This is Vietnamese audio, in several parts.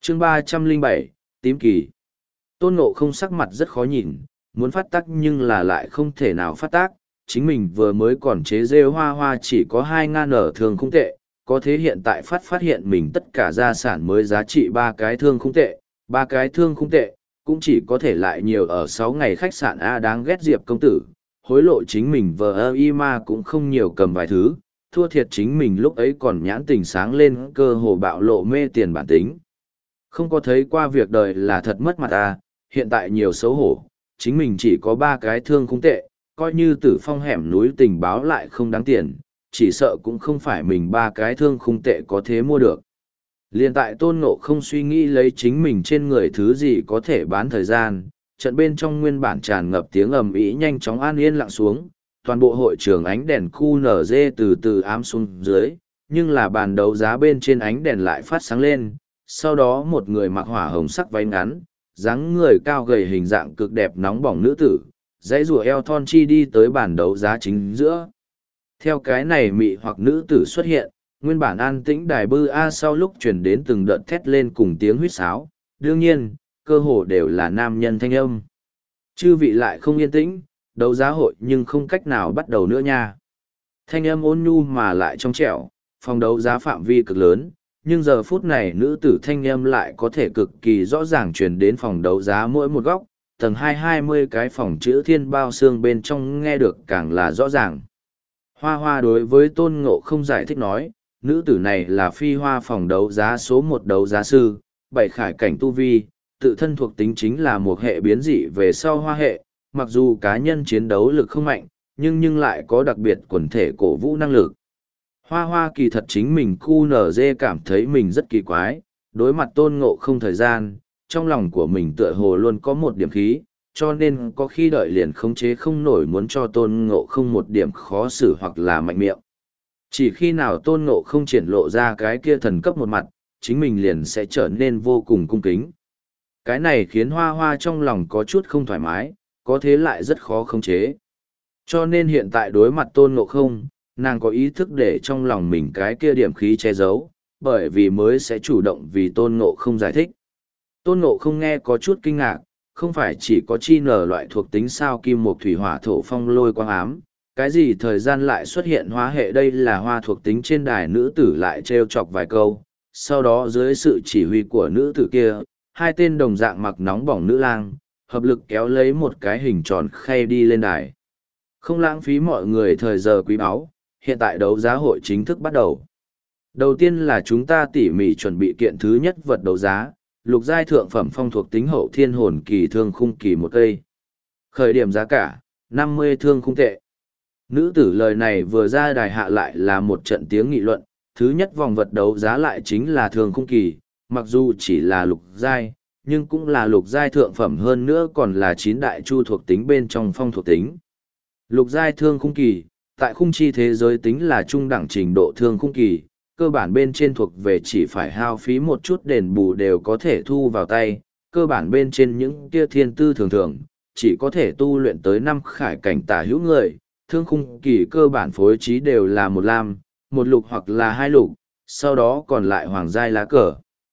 chương 307, tím kỳ. Tôn Ngộ không sắc mặt rất khó nhìn, muốn phát tác nhưng là lại không thể nào phát tác. Chính mình vừa mới còn chế rêu hoa hoa chỉ có 2.000 ở thương không tệ, có thế hiện tại phát hiện mình tất cả gia sản mới giá trị 3 cái thương không tệ, 3 cái thương không tệ, cũng chỉ có thể lại nhiều ở 6 ngày khách sạn A đáng ghét Diệp công tử, hối lộ chính mình vờ y mà cũng không nhiều cầm vài thứ, thua thiệt chính mình lúc ấy còn nhãn tình sáng lên cơ hồ bạo lộ mê tiền bản tính. Không có thấy qua việc đời là thật mất mặt à, hiện tại nhiều xấu hổ, chính mình chỉ có 3 cái thương không tệ, coi như Tử Phong hẻm núi tình báo lại không đáng tiền, chỉ sợ cũng không phải mình 3 cái thương không tệ có thế mua được. Liên tại Tôn Ngộ không suy nghĩ lấy chính mình trên người thứ gì có thể bán thời gian, trận bên trong nguyên bản tràn ngập tiếng ầm ĩ nhanh chóng an yên lặng xuống, toàn bộ hội trường ánh đèn QNZ từ từ ám xuống dưới, nhưng là bàn đấu giá bên trên ánh đèn lại phát sáng lên, sau đó một người mặc hỏa hồng sắc váy ngắn, dáng người cao gầy hình dạng cực đẹp nóng bỏng nữ tử, dãy rùa eo thon chi đi tới bàn đấu giá chính giữa. Theo cái này mị hoặc nữ tử xuất hiện, nguyên bản an tĩnh đài bư A sau lúc chuyển đến từng đợt thét lên cùng tiếng huýt sáo, đương nhiên, cơ hồ đều là nam nhân thanh âm. Chư vị lại không yên tĩnh, đấu giá hội nhưng không cách nào bắt đầu nữa nha. Thanh âm ôn nhu mà lại trong trẻo, phòng đấu giá phạm vi cực lớn, nhưng giờ phút này nữ tử thanh âm lại có thể cực kỳ rõ ràng truyền đến phòng đấu giá mỗi một góc, tầng 220 cái phòng chữ thiên bao xương bên trong nghe được càng là rõ ràng. Hoa Hoa đối với Tôn Ngộ không giải thích nói, nữ tử này là phi hoa phòng đấu giá số 1 đấu giá sư, bảy khải cảnh tu vi, tự thân thuộc tính chính là một hệ biến dị về sau hoa hệ, mặc dù cá nhân chiến đấu lực không mạnh, nhưng lại có đặc biệt quần thể cổ vũ năng lực. Hoa Hoa kỳ thật chính mình QNZ cảm thấy mình rất kỳ quái, đối mặt Tôn Ngộ không thời gian, trong lòng của mình tựa hồ luôn có một điểm khí, cho nên có khi đợi liền khống chế không nổi muốn cho Tôn Ngộ không một điểm khó xử hoặc là mạnh miệng. Chỉ khi nào Tôn Ngộ không triển lộ ra cái kia thần cấp một mặt, chính mình liền sẽ trở nên vô cùng cung kính. Cái này khiến Hoa Hoa trong lòng có chút không thoải mái, có thế lại rất khó khống chế. Cho nên hiện tại đối mặt Tôn Ngộ không, nàng có ý thức để trong lòng mình cái kia điểm khí che giấu, bởi vì mới sẽ chủ động vì Tôn Ngộ không giải thích. Tôn Ngộ không nghe có chút kinh ngạc, không phải chỉ có chi nở loại thuộc tính sao kim mộc thủy hỏa thổ phong lôi quang ám, cái gì thời gian lại xuất hiện hóa hệ đây là hoa thuộc tính trên đài nữ tử lại trêu chọc vài câu, sau đó dưới sự chỉ huy của nữ tử kia, hai tên đồng dạng mặc nóng bỏng nữ lang, hợp lực kéo lấy một cái hình tròn khay đi lên đài. Không lãng phí mọi người thời giờ quý báu, hiện tại đấu giá hội chính thức bắt đầu. Đầu tiên là chúng ta tỉ mỉ chuẩn bị kiện thứ nhất vật đấu giá, lục giai thượng phẩm phong thuộc tính hậu thiên hồn kỳ thương khung kỳ một cây. Khởi điểm giá cả, 50 thương khung tệ. Nữ tử lời này vừa ra đài hạ lại là một trận tiếng nghị luận, thứ nhất vòng vật đấu giá lại chính là thương khung kỳ, mặc dù chỉ là lục giai, nhưng cũng là lục giai thượng phẩm hơn nữa còn là 9 đại chu thuộc tính bên trong phong thuộc tính. Lục giai thương khung kỳ, tại khung chi thế giới tính là trung đẳng trình độ thương khung kỳ, cơ bản bên trên thuộc về chỉ phải hao phí một chút đền bù đều có thể thu vào tay, cơ bản bên trên những kia thiên tư thường thường, chỉ có thể tu luyện tới 5 khải cảnh tả hữu người, thương khung kỳ cơ bản phối trí đều là một lam, một lục hoặc là hai lục, sau đó còn lại hoàng giai lá cờ.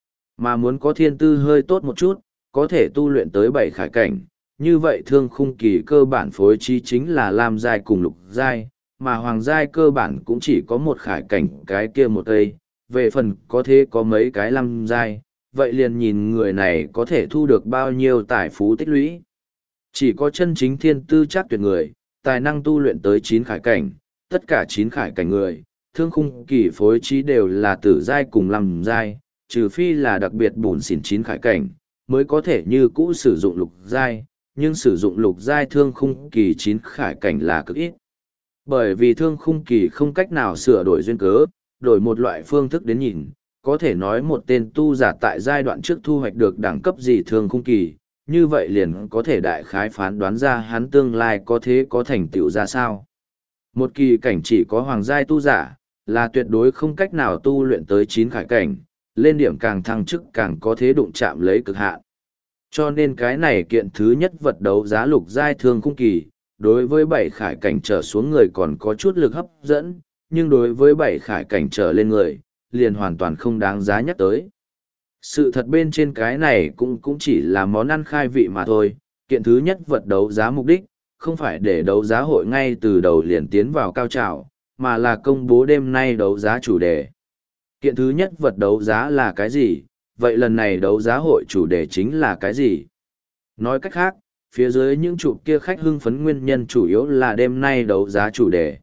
Mà muốn có thiên tư hơi tốt một chút, có thể tu luyện tới 7 khải cảnh, như vậy thương khung kỳ cơ bản phối trí chính là lam giai cùng lục giai, mà hoàng giai cơ bản cũng chỉ có một khải cảnh cái kia một cây, về phần có thể có mấy cái lam giai, vậy liền nhìn người này có thể thu được bao nhiêu tài phú tích lũy. Chỉ có chân chính thiên tư chắc tuyệt người, tài năng tu luyện tới 9 khải cảnh, tất cả 9 khải cảnh người, thương khung kỳ phối trí đều là tử giai cùng lam giai, trừ phi là đặc biệt bùn xỉn 9 khải cảnh, mới có thể như cũ sử dụng lục giai, nhưng sử dụng lục giai thương khung kỳ 9 khải cảnh là cực ít. Bởi vì thương khung kỳ không cách nào sửa đổi duyên cớ, đổi một loại phương thức đến nhìn, có thể nói một tên tu giả tại giai đoạn trước thu hoạch được đẳng cấp gì thương khung kỳ, như vậy liền có thể đại khái phán đoán ra hắn tương lai có thế có thành tựu ra sao. Một kỳ cảnh chỉ có hoàng giai tu giả, là tuyệt đối không cách nào tu luyện tới 9 khải cảnh, lên điểm càng thăng chức càng có thế đụng chạm lấy cực hạn. Cho nên cái này kiện thứ nhất vật đấu giá lục giai thương khung kỳ, đối với 7 khải cảnh trở xuống người còn có chút lực hấp dẫn, nhưng đối với 7 khải cảnh trở lên người, liền hoàn toàn không đáng giá nhắc tới. Sự thật bên trên cái này cũng chỉ là món ăn khai vị mà thôi. Kiện thứ nhất vật đấu giá mục đích, không phải để đấu giá hội ngay từ đầu liền tiến vào cao trào, mà là công bố đêm nay đấu giá chủ đề. Kiện thứ nhất vật đấu giá là cái gì? Vậy lần này đấu giá hội chủ đề chính là cái gì? Nói cách khác, phía dưới những chụp kia khách hưng phấn nguyên nhân chủ yếu là đêm nay đấu giá chủ đề,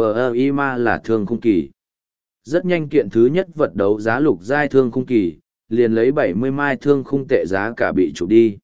VIMA là thương khung kỳ. Rất nhanh kiện thứ nhất vật đấu giá lục giai thương khung kỳ, liền lấy 70 mai thương khung tệ giá cả bị chụp đi.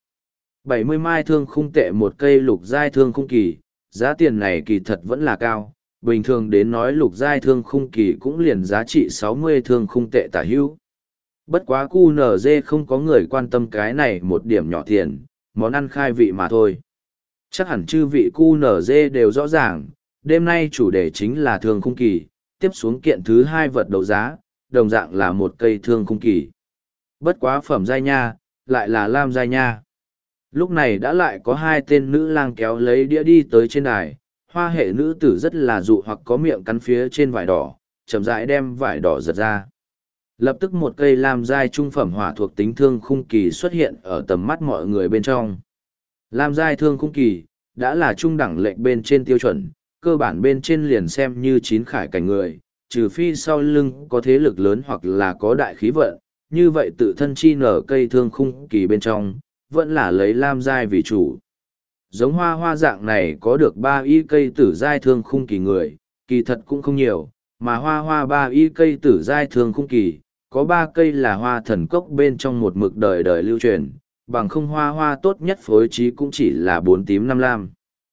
70 mai thương khung tệ một cây lục giai thương khung kỳ, giá tiền này kỳ thật vẫn là cao, bình thường đến nói lục giai thương khung kỳ cũng liền giá trị 60 thương khung tệ tả hữu. Bất quá QNZ không có người quan tâm cái này một điểm nhỏ tiền, món ăn khai vị mà thôi. Chắc hẳn chư vị QNZ đều rõ ràng, đêm nay chủ đề chính là thương khung kỳ, tiếp xuống kiện thứ hai vật đấu giá, đồng dạng là một cây thương khung kỳ. Bất quá phẩm giai nha, lại là lam giai nha. Lúc này đã lại có hai tên nữ lang kéo lấy đĩa đi tới trên đài, hoa hệ nữ tử rất là dụ hoặc có miệng cắn phía trên vải đỏ, chậm rãi đem vải đỏ giật ra. Lập tức một cây lam giai trung phẩm hỏa thuộc tính thương khung kỳ xuất hiện ở tầm mắt mọi người bên trong. Lam giai thương khung kỳ, đã là trung đẳng lệnh bên trên tiêu chuẩn, cơ bản bên trên liền xem như chín khải cảnh người, trừ phi sau lưng có thế lực lớn hoặc là có đại khí vận, như vậy tự thân chi nở cây thương khung kỳ bên trong, vẫn là lấy lam giai vì chủ. Giống hoa hoa dạng này có được 3 y cây tử giai thương khung kỳ người, kỳ thật cũng không nhiều, mà hoa hoa 3 y cây tử giai thương khung kỳ, có 3 cây là hoa thần cốc bên trong một mực đời đời lưu truyền, bằng không hoa hoa tốt nhất phối trí cũng chỉ là 4 tím 5 lam.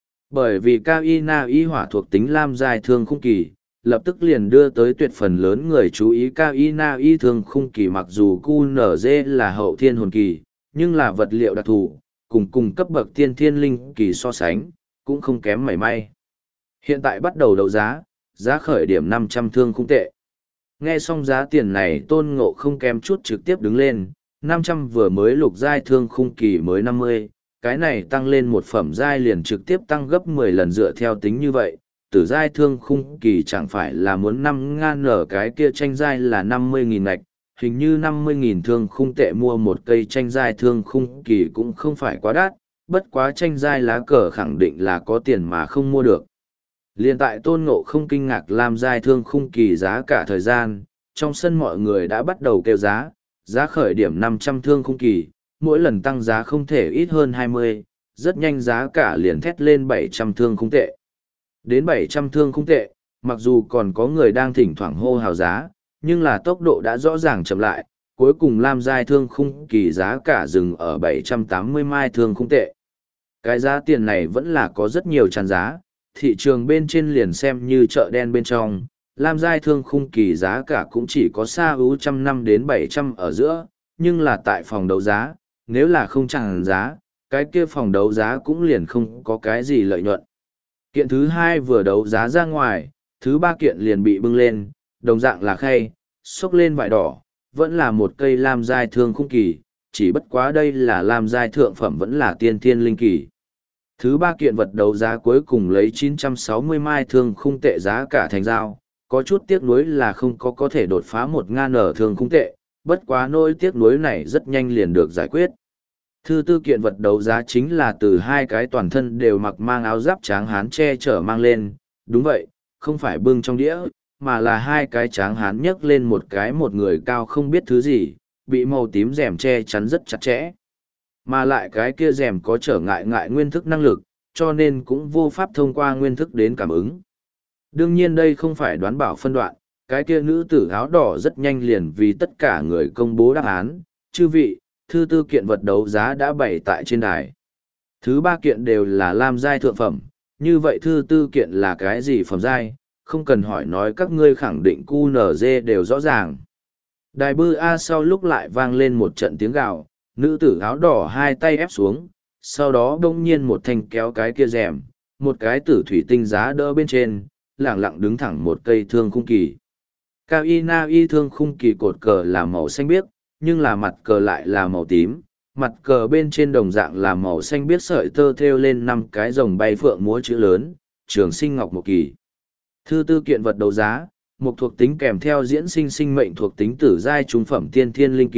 Bởi vì cao y na y hỏa thuộc tính lam giai thương khung kỳ, lập tức liền đưa tới tuyệt phần lớn người chú ý cao y na y thương khung kỳ, mặc dù QNZ là hậu thiên hồn kỳ, nhưng là vật liệu đặc thù, cùng cấp bậc tiên thiên linh kỳ so sánh, cũng không kém mảy may. Hiện tại bắt đầu đấu giá, giá khởi điểm 500 thương khung tệ. Nghe xong giá tiền này Tôn Ngộ không kém chút trực tiếp đứng lên, 500 vừa mới lục giai thương khung kỳ mới 50, cái này tăng lên một phẩm giai liền trực tiếp tăng gấp 10 lần dựa theo tính như vậy, tử giai thương khung kỳ chẳng phải là muốn 5 ngàn nở cái kia tranh giai là 50.000 ngạch, hình như 50.000 thương khung tệ mua một cây tranh giai thương khung kỳ cũng không phải quá đắt, bất quá tranh giai lá cờ khẳng định là có tiền mà không mua được. Liên tại Tôn Ngộ không kinh ngạc làm giai thương khung kỳ giá cả thời gian, trong sân mọi người đã bắt đầu kêu giá, giá khởi điểm 500 thương khung kỳ, mỗi lần tăng giá không thể ít hơn 20, rất nhanh giá cả liền thét lên 700 thương khung tệ. Đến 700 thương khung tệ, mặc dù còn có người đang thỉnh thoảng hô hào giá, nhưng là tốc độ đã rõ ràng chậm lại, cuối cùng lam giai thương khung kỳ giá cả dừng ở 780 mai thương khung tệ. Cái giá tiền này vẫn là có rất nhiều tràn giá, thị trường bên trên liền xem như chợ đen bên trong, lam giai thương khung kỳ giá cả cũng chỉ có xa ưu 100 đến 700 ở giữa, nhưng là tại phòng đấu giá, nếu là không tràn giá, cái kia phòng đấu giá cũng liền không có cái gì lợi nhuận. Kiện thứ hai vừa đấu giá ra ngoài, thứ ba kiện liền bị bưng lên, đồng dạng là khay, xốc lên vải đỏ, vẫn là một cây lam giai thương khung kỳ, chỉ bất quá đây là lam giai thượng phẩm vẫn là tiên thiên linh kỳ. Thứ ba kiện vật đấu giá cuối cùng lấy 960 mai thương khung tệ giá cả thành giao, có chút tiếc nuối là không có thể đột phá 1.000 ở thương khung tệ, bất quá nỗi tiếc nuối này rất nhanh liền được giải quyết. Thứ tư kiện vật đấu giá chính là từ hai cái toàn thân đều mặc mang áo giáp tráng hán che chở mang lên, đúng vậy, không phải bưng trong đĩa, mà là hai cái tráng hán nhấc lên một người cao không biết thứ gì, bị màu tím rèm che chắn rất chặt chẽ. Mà lại cái kia rèm có trở ngại nguyên thức năng lực, cho nên cũng vô pháp thông qua nguyên thức đến cảm ứng. Đương nhiên đây không phải đoán bảo phân đoạn, cái kia nữ tử áo đỏ rất nhanh liền vì tất cả người công bố đáp án, chư vị, thứ tư kiện vật đấu giá đã bày tại trên đài. Thứ ba kiện đều là lam giai thượng phẩm, như vậy thứ tư kiện là cái gì phẩm giai, không cần hỏi nói các ngươi khẳng định QNZ đều rõ ràng. Đài bư A sau lúc lại vang lên một trận tiếng gào, nữ tử áo đỏ hai tay ép xuống, sau đó đông nhiên một thanh kéo cái kia rèm, một cái tử thủy tinh giá đỡ bên trên, lẳng lặng đứng thẳng một cây thương khung kỳ. Cao y na y thương khung kỳ cột cờ là màu xanh biếc, nhưng là mặt cờ lại là màu tím, mặt cờ bên trên đồng dạng là màu xanh biếc sợi tơ thêu lên 5 cái rồng bay phượng múa chữ lớn, trường sinh ngọc một kỳ. Thứ tư kiện vật đấu giá, một thuộc tính kèm theo diễn sinh sinh mệnh thuộc tính tử giai trung phẩm tiên thiên linh kỳ,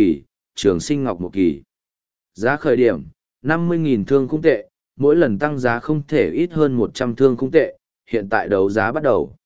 Trường Sinh Ngọc một kỳ. Giá khởi điểm, 50.000 thương khung tệ, mỗi lần tăng giá không thể ít hơn 100 thương khung tệ, hiện tại đấu giá bắt đầu.